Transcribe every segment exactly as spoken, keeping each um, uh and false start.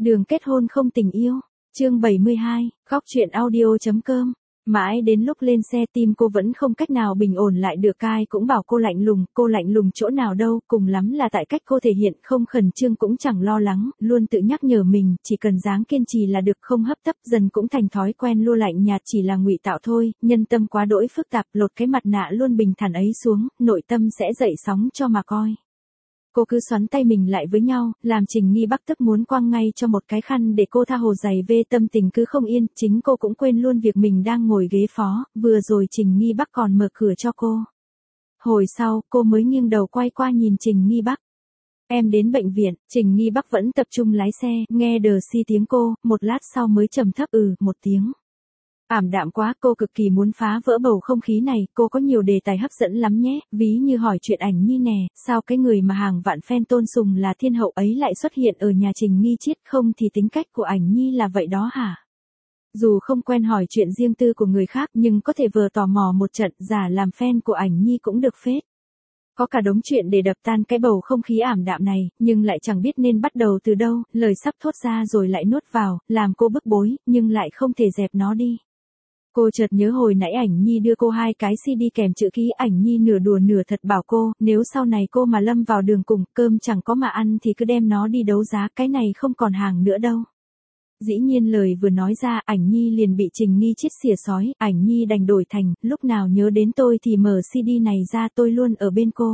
Đường kết hôn không tình yêu. Chương bảy mươi hai, góc truyện audio.com. Mãi đến lúc lên xe tim cô vẫn không cách nào bình ổn lại được, Cai cũng bảo cô lạnh lùng, cô lạnh lùng chỗ nào đâu, cùng lắm là tại cách cô thể hiện, không khẩn trương cũng chẳng lo lắng, luôn tự nhắc nhở mình, chỉ cần dáng kiên trì là được, không hấp tấp, dần cũng thành thói quen, lua lạnh nhạt chỉ là ngụy tạo thôi, nhân tâm quá đỗi phức tạp, lột cái mặt nạ luôn bình thản ấy xuống, nội tâm sẽ dậy sóng cho mà coi. Cô cứ xoắn tay mình lại với nhau, làm Trình Nghi Bắc tức muốn quăng ngay cho một cái khăn để cô tha hồ giày vê, tâm tình cứ không yên, chính cô cũng quên luôn việc mình đang ngồi ghế phó, vừa rồi Trình Nghi Bắc còn mở cửa cho cô. Hồi sau, cô mới nghiêng đầu quay qua nhìn Trình Nghi Bắc. Em đến bệnh viện, Trình Nghi Bắc vẫn tập trung lái xe, nghe đờ si tiếng cô, một lát sau mới trầm thấp ừ, một tiếng. Ảm đạm quá, cô cực kỳ muốn phá vỡ bầu không khí này, cô có nhiều đề tài hấp dẫn lắm nhé, ví như hỏi chuyện Ảnh Nhi nè, sao cái người mà hàng vạn fan tôn sùng là thiên hậu ấy lại xuất hiện ở nhà Trình Nghi Chiết, không thì tính cách của Ảnh Nhi là vậy đó hả? Dù không quen hỏi chuyện riêng tư của người khác nhưng có thể vừa tò mò một trận, giả làm fan của Ảnh Nhi cũng được phết. Có cả đống chuyện để đập tan cái bầu không khí ảm đạm này, nhưng lại chẳng biết nên bắt đầu từ đâu, lời sắp thốt ra rồi lại nuốt vào, làm cô bức bối, nhưng lại không thể dẹp nó đi. Cô chợt nhớ hồi nãy Ảnh Nhi đưa cô hai cái xê đê kèm chữ ký, Ảnh Nhi nửa đùa nửa thật bảo cô, nếu sau này cô mà lâm vào đường cùng, cơm chẳng có mà ăn thì cứ đem nó đi đấu giá, cái này không còn hàng nữa đâu. Dĩ nhiên lời vừa nói ra, Ảnh Nhi liền bị Trình Nghi Chiết xỉa xói, Ảnh Nhi đành đổi thành, lúc nào nhớ đến tôi thì mở xê đê này ra, tôi luôn ở bên cô.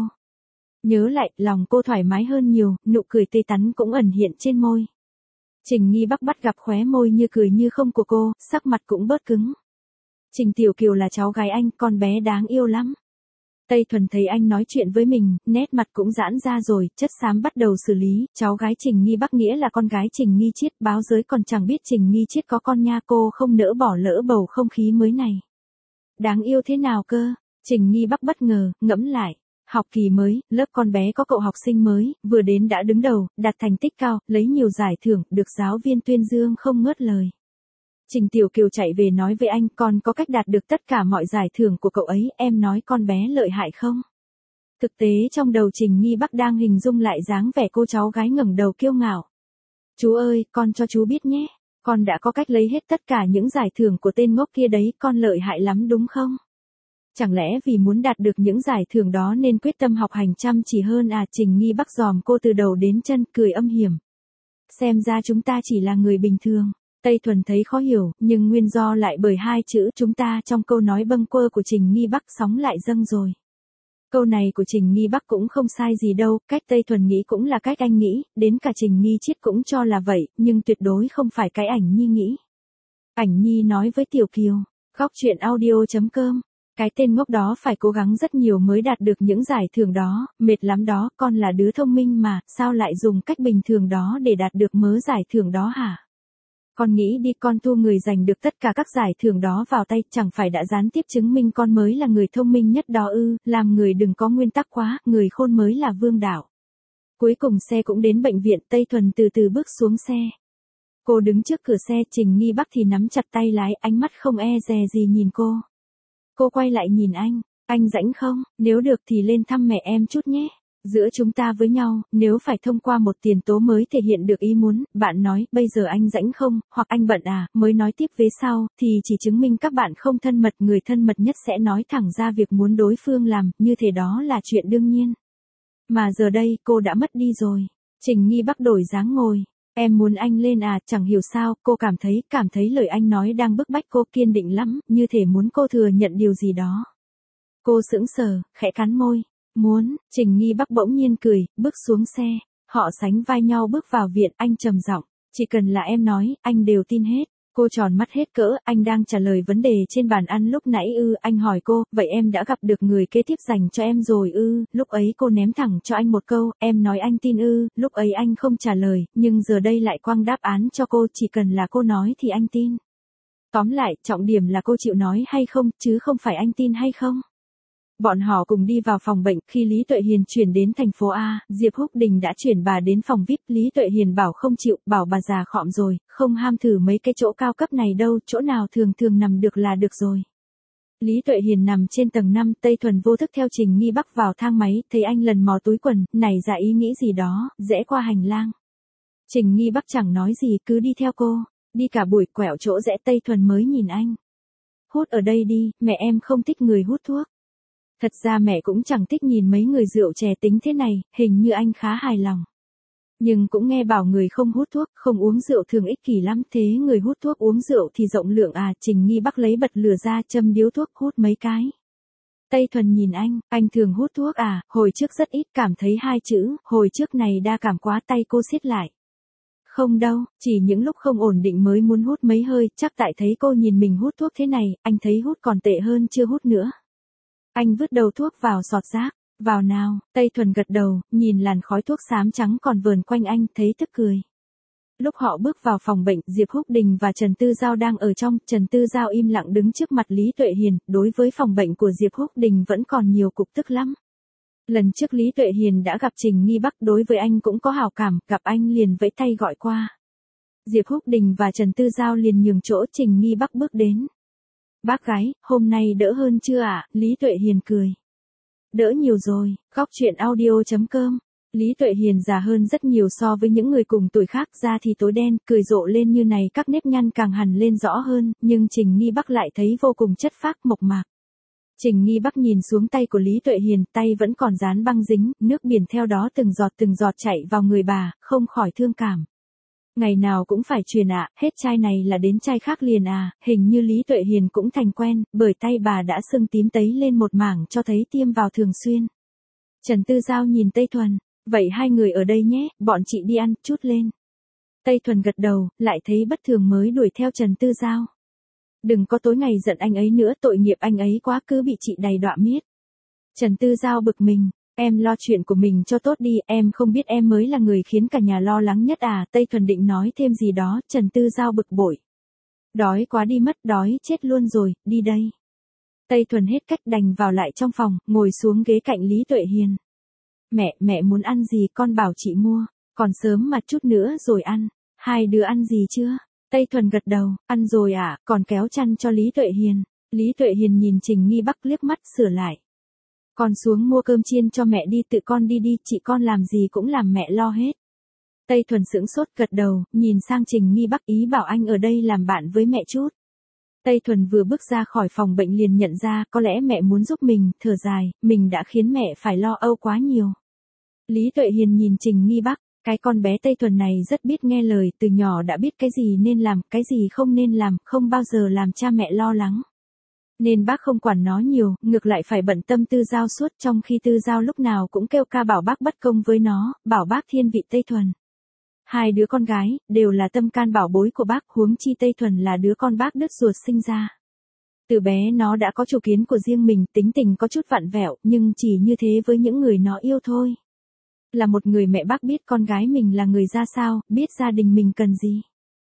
Nhớ lại, lòng cô thoải mái hơn nhiều, nụ cười tươi tắn cũng ẩn hiện trên môi. Trình Nghi Bắc bắt gặp khóe môi như cười như không của cô, sắc mặt cũng bớt cứng. Trình Tiểu Kiều là cháu gái anh, con bé đáng yêu lắm. Tây Thuần thấy anh nói chuyện với mình, nét mặt cũng giãn ra rồi, chất xám bắt đầu xử lý, cháu gái Trình Nghi Bắc nghĩa là con gái Trình Nghi Chiết, báo giới còn chẳng biết Trình Nghi Chiết có con nha, cô không nỡ bỏ lỡ bầu không khí mới này. Đáng yêu thế nào cơ? Trình Nghi Bắc bất ngờ, ngẫm lại. Học kỳ mới, lớp con bé có cậu học sinh mới, vừa đến đã đứng đầu, đạt thành tích cao, lấy nhiều giải thưởng, được giáo viên tuyên dương không ngớt lời. Trình Tiểu Kiều chạy về nói với anh, con có cách đạt được tất cả mọi giải thưởng của cậu ấy, em nói con bé lợi hại không? Thực tế trong đầu Trình Nghi Bắc đang hình dung lại dáng vẻ cô cháu gái ngẩng đầu kiêu ngạo. Chú ơi, con cho chú biết nhé, con đã có cách lấy hết tất cả những giải thưởng của tên ngốc kia đấy, con lợi hại lắm đúng không? Chẳng lẽ vì muốn đạt được những giải thưởng đó nên quyết tâm học hành chăm chỉ hơn à? Trình Nghi Bắc dòm cô từ đầu đến chân, cười âm hiểm. Xem ra chúng ta chỉ là người bình thường. Tây Thuần thấy khó hiểu, nhưng nguyên do lại bởi hai chữ chúng ta trong câu nói bâng quơ của Trình Nghi Bắc, sóng lại dâng rồi. Câu này của Trình Nghi Bắc cũng không sai gì đâu, cách Tây Thuần nghĩ cũng là cách anh nghĩ, đến cả Trình Nghi Chiết cũng cho là vậy, nhưng tuyệt đối không phải cái Ảnh Nhi nghĩ. Ảnh Nhi nói với Tiểu Kiều, góc truyện audio.com. Cái tên ngốc đó phải cố gắng rất nhiều mới đạt được những giải thưởng đó, mệt lắm đó, con là đứa thông minh mà, sao lại dùng cách bình thường đó để đạt được mớ giải thưởng đó hả? Con nghĩ đi, con thu người giành được tất cả các giải thưởng đó vào tay, chẳng phải đã gián tiếp chứng minh con mới là người thông minh nhất đó ư? Làm người đừng có nguyên tắc quá, người khôn mới là vương đạo. Cuối cùng xe cũng đến bệnh viện, Tây Thuần từ từ bước xuống xe. Cô đứng trước cửa xe, Trình Nghi Bắc thì nắm chặt tay lái, ánh mắt không e dè gì nhìn cô. Cô quay lại nhìn anh, anh rảnh không, nếu được thì lên thăm mẹ em chút nhé. Giữa chúng ta với nhau, nếu phải thông qua một tiền tố mới thể hiện được ý muốn, bạn nói, bây giờ anh rảnh không, hoặc anh bận à, mới nói tiếp về sau, thì chỉ chứng minh các bạn không thân mật, người thân mật nhất sẽ nói thẳng ra việc muốn đối phương làm, như thế đó là chuyện đương nhiên. Mà giờ đây, cô đã mất đi rồi. Trình Nghi Bắc đổi dáng ngồi. Em muốn anh lên à, chẳng hiểu sao, cô cảm thấy, cảm thấy lời anh nói đang bức bách cô, kiên định lắm, như thể muốn cô thừa nhận điều gì đó. Cô sững sờ, khẽ cắn môi. Muốn, Trình Nghi Bắc bỗng nhiên cười, bước xuống xe, họ sánh vai nhau bước vào viện, anh trầm giọng, chỉ cần là em nói, anh đều tin hết. Cô tròn mắt hết cỡ, anh đang trả lời vấn đề trên bàn ăn lúc nãy ư? Anh hỏi cô, vậy em đã gặp được người kế tiếp dành cho em rồi ư? Lúc ấy cô ném thẳng cho anh một câu, em nói anh tin ư? Lúc ấy anh không trả lời, nhưng giờ đây lại quăng đáp án cho cô, chỉ cần là cô nói thì anh tin. Tóm lại, trọng điểm là cô chịu nói hay không, chứ không phải anh tin hay không. Bọn họ cùng đi vào phòng bệnh, khi Lý Tuệ Hiền chuyển đến thành phố A, Diệp Húc Đình đã chuyển bà đến phòng vi ai pi, Lý Tuệ Hiền bảo không chịu, bảo bà già khọm rồi, không ham thử mấy cái chỗ cao cấp này đâu, chỗ nào thường thường nằm được là được rồi. Lý Tuệ Hiền nằm trên tầng năm, Tây Thuần vô thức theo Trình Nghi Bắc vào thang máy, thấy anh lần mò túi quần, nảy ra ý nghĩ gì đó, rẽ qua hành lang. Trình Nghi Bắc chẳng nói gì cứ đi theo cô, đi cả buổi quẹo chỗ rẽ Tây Thuần mới nhìn anh. Hút ở đây đi, mẹ em không thích người hút thuốc. Thật ra mẹ cũng chẳng thích nhìn mấy người rượu chè tính thế này, hình như anh khá hài lòng. Nhưng cũng nghe bảo người không hút thuốc, không uống rượu thường ích kỷ lắm, thế người hút thuốc uống rượu thì rộng lượng à. Trình Nghi Bắc lấy bật lửa ra châm điếu thuốc hút mấy cái. Tây Thuần nhìn anh, anh thường hút thuốc à, hồi trước rất ít, cảm thấy hai chữ, hồi trước này đa cảm quá, tay cô siết lại. Không đâu, chỉ những lúc không ổn định mới muốn hút mấy hơi, chắc tại thấy cô nhìn mình hút thuốc thế này, anh thấy hút còn tệ hơn chưa hút nữa. Anh vứt đầu thuốc vào sọt rác, vào nào, Tây Thuần gật đầu, nhìn làn khói thuốc xám trắng còn vờn quanh anh, thấy tức cười. Lúc họ bước vào phòng bệnh, Diệp Húc Đình và Trần Tư Giao đang ở trong, Trần Tư Giao im lặng đứng trước mặt Lý Tuệ Hiền, đối với phòng bệnh của Diệp Húc Đình vẫn còn nhiều cục tức lắm. Lần trước Lý Tuệ Hiền đã gặp Trình Nghi Bắc, đối với anh cũng có hảo cảm, gặp anh liền vẫy tay gọi qua. Diệp Húc Đình và Trần Tư Giao liền nhường chỗ, Trình Nghi Bắc bước đến. Bác gái, hôm nay đỡ hơn chưa ạ? À? Lý Tuệ Hiền cười. Đỡ nhiều rồi, góc truyện audio chấm com. Lý Tuệ Hiền già hơn rất nhiều so với những người cùng tuổi khác, da thì tối đen, cười rộ lên như này, các nếp nhăn càng hằn lên rõ hơn, nhưng Trình Nghi Bắc lại thấy vô cùng chất phác, mộc mạc. Trình Nghi Bắc nhìn xuống tay của Lý Tuệ Hiền, tay vẫn còn dán băng dính, nước biển theo đó từng giọt từng giọt chảy vào người bà, không khỏi thương cảm. Ngày nào cũng phải truyền ạ, à, hết chai này là đến chai khác liền à, hình như Lý Tuệ Hiền cũng thành quen, bởi tay bà đã sưng tím tấy lên một mảng cho thấy tiêm vào thường xuyên. Trần Tư Giao nhìn Tây Thuần, vậy hai người ở đây nhé, bọn chị đi ăn, chút lên. Tây Thuần gật đầu, lại thấy bất thường mới đuổi theo Trần Tư Giao. Đừng có tối ngày giận anh ấy nữa, tội nghiệp anh ấy quá, cứ bị chị đầy đọa miết. Trần Tư Giao bực mình, em lo chuyện của mình cho tốt đi, em không biết em mới là người khiến cả nhà lo lắng nhất à. Tây Thuần định nói thêm gì đó, Trần Tư Giao bực bội. Đói quá đi mất, đói chết luôn rồi, đi đây. Tây Thuần hết cách đành vào lại trong phòng, ngồi xuống ghế cạnh Lý Tuệ Hiền. Mẹ, mẹ muốn ăn gì con bảo chị mua, còn sớm mà chút nữa rồi ăn. Hai đứa ăn gì chưa? Tây Thuần gật đầu, ăn rồi à, còn kéo chăn cho Lý Tuệ Hiền. Lý Tuệ Hiền nhìn Trình Nghi Bắc liếc mắt, sửa lại. Con xuống mua cơm chiên cho mẹ đi, tự con đi đi, chị con làm gì cũng làm mẹ lo hết. Tây Thuần sững sốt gật đầu, nhìn sang Trình Nghi Bắc, ý bảo anh ở đây làm bạn với mẹ chút. Tây Thuần vừa bước ra khỏi phòng bệnh liền nhận ra, có lẽ mẹ muốn giúp mình, thở dài, mình đã khiến mẹ phải lo âu quá nhiều. Lý Tuệ Hiền nhìn Trình Nghi Bắc, cái con bé Tây Thuần này rất biết nghe lời, từ nhỏ đã biết cái gì nên làm, cái gì không nên làm, không bao giờ làm cha mẹ lo lắng. Nên bác không quản nó nhiều, ngược lại phải bận tâm Tư Giao suốt, trong khi Tư Giao lúc nào cũng kêu ca bảo bác bất công với nó, bảo bác thiên vị Tây Thuần. Hai đứa con gái, đều là tâm can bảo bối của bác, huống chi Tây Thuần là đứa con bác đứt ruột sinh ra. Từ bé nó đã có chủ kiến của riêng mình, tính tình có chút vặn vẹo, nhưng chỉ như thế với những người nó yêu thôi. Là một người mẹ, bác biết con gái mình là người ra sao, biết gia đình mình cần gì.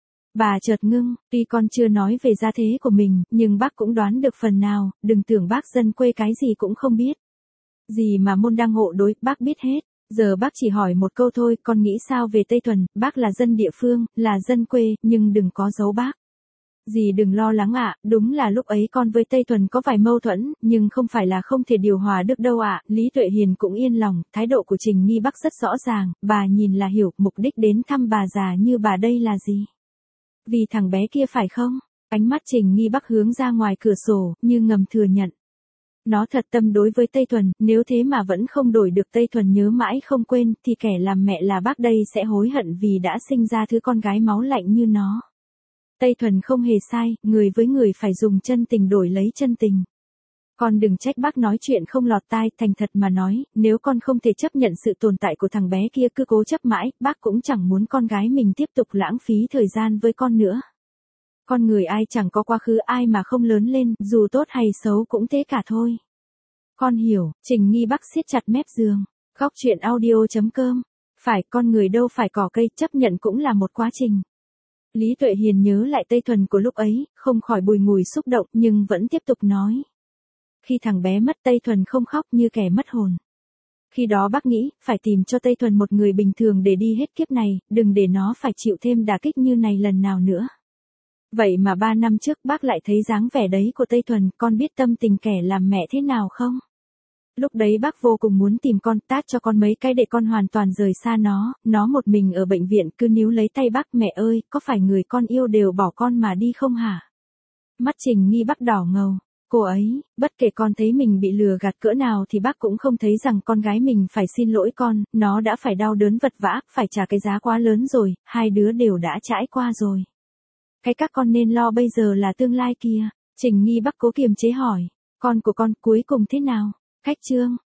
Bà chợt ngưng, tuy con chưa nói về gia thế của mình, nhưng bác cũng đoán được phần nào, đừng tưởng bác dân quê cái gì cũng không biết. Gì mà môn đăng hộ đối, bác biết hết. Giờ bác chỉ hỏi một câu thôi, con nghĩ sao về Tây Thuần, bác là dân địa phương, là dân quê, nhưng đừng có giấu bác. Dì đừng lo lắng ạ, à, đúng là lúc ấy con với Tây Thuần có vài mâu thuẫn, nhưng không phải là không thể điều hòa được đâu ạ. À. Lý Tuệ Hiền cũng yên lòng, thái độ của Trình Nghi Bắc rất rõ ràng, bà nhìn là hiểu, mục đích đến thăm bà già như bà đây là gì. Vì thằng bé kia phải không? Ánh mắt Trình Nghi Bắc hướng ra ngoài cửa sổ, như ngầm thừa nhận. Nó thật tâm đối với Tây Thuần, nếu thế mà vẫn không đổi được Tây Thuần nhớ mãi không quên, thì kẻ làm mẹ là bác đây sẽ hối hận vì đã sinh ra thứ con gái máu lạnh như nó. Tây Thuần không hề sai, người với người phải dùng chân tình đổi lấy chân tình. Con đừng trách bác nói chuyện không lọt tai, thành thật mà nói, nếu con không thể chấp nhận sự tồn tại của thằng bé kia cứ cố chấp mãi, bác cũng chẳng muốn con gái mình tiếp tục lãng phí thời gian với con nữa. Con người ai chẳng có quá khứ, ai mà không lớn lên, dù tốt hay xấu cũng thế cả thôi. Con hiểu, Trình Nghi Bắc siết chặt mép giường. Góc truyện audio chấm com. Phải, con người đâu phải cỏ cây, chấp nhận cũng là một quá trình. Lý Tuệ Hiền nhớ lại Tây Thuần của lúc ấy, không khỏi bùi ngùi xúc động, nhưng vẫn tiếp tục nói. Khi thằng bé mất, Tây Thuần không khóc như kẻ mất hồn. Khi đó bác nghĩ, phải tìm cho Tây Thuần một người bình thường để đi hết kiếp này, đừng để nó phải chịu thêm đả kích như này lần nào nữa. Vậy mà ba năm trước bác lại thấy dáng vẻ đấy của Tây Thuần, con biết tâm tình kẻ làm mẹ thế nào không? Lúc đấy bác vô cùng muốn tìm con, tát cho con mấy cái để con hoàn toàn rời xa nó, nó một mình ở bệnh viện cứ níu lấy tay bác, mẹ ơi, có phải người con yêu đều bỏ con mà đi không hả? Mắt Trình Nghi Bắc đỏ ngầu, cô ấy, bất kể con thấy mình bị lừa gạt cỡ nào thì bác cũng không thấy rằng con gái mình phải xin lỗi con, nó đã phải đau đớn vật vã, phải trả cái giá quá lớn rồi, hai đứa đều đã trải qua rồi. Cái các con nên lo bây giờ là tương lai kia. Trình Nghi Bắc cố kiềm chế hỏi, con của con cuối cùng thế nào? Khách Trương,